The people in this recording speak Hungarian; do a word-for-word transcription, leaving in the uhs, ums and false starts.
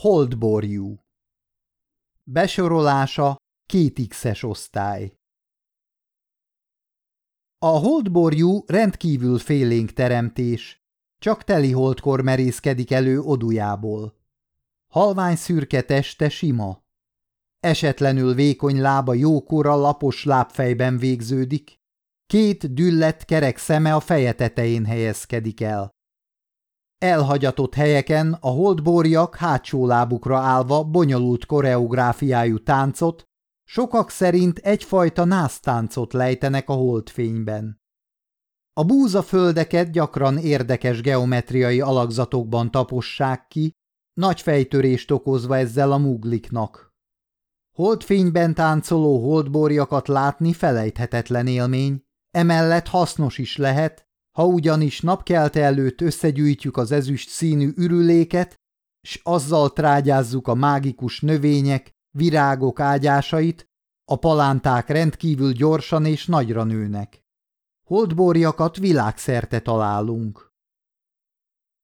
Holdborjú. Besorolása két X-es osztály. A holdborjú rendkívül félénk teremtés, csak teliholdkor merészkedik elő odujából. Halvány szürke teste sima. Esetlenül vékony lába jókora lapos lábfejben végződik, két düllett kerek szeme a feje tetején helyezkedik el. Elhagyatott helyeken a holdborjak hátsó lábukra állva bonyolult koreográfiájú táncot, sokak szerint egyfajta násztáncot lejtenek a holdfényben. A búzaföldeket gyakran érdekes geometriai alakzatokban tapossák ki, nagy fejtörést okozva ezzel a mugliknak. Holdfényben táncoló holdborjakat látni felejthetetlen élmény, emellett hasznos is lehet, ha ugyanis napkelte előtt összegyűjtjük az ezüst színű ürüléket, s azzal trágyázzuk a mágikus növények, virágok ágyásait, a palánták rendkívül gyorsan és nagyra nőnek. Holdborjakat világszerte találunk.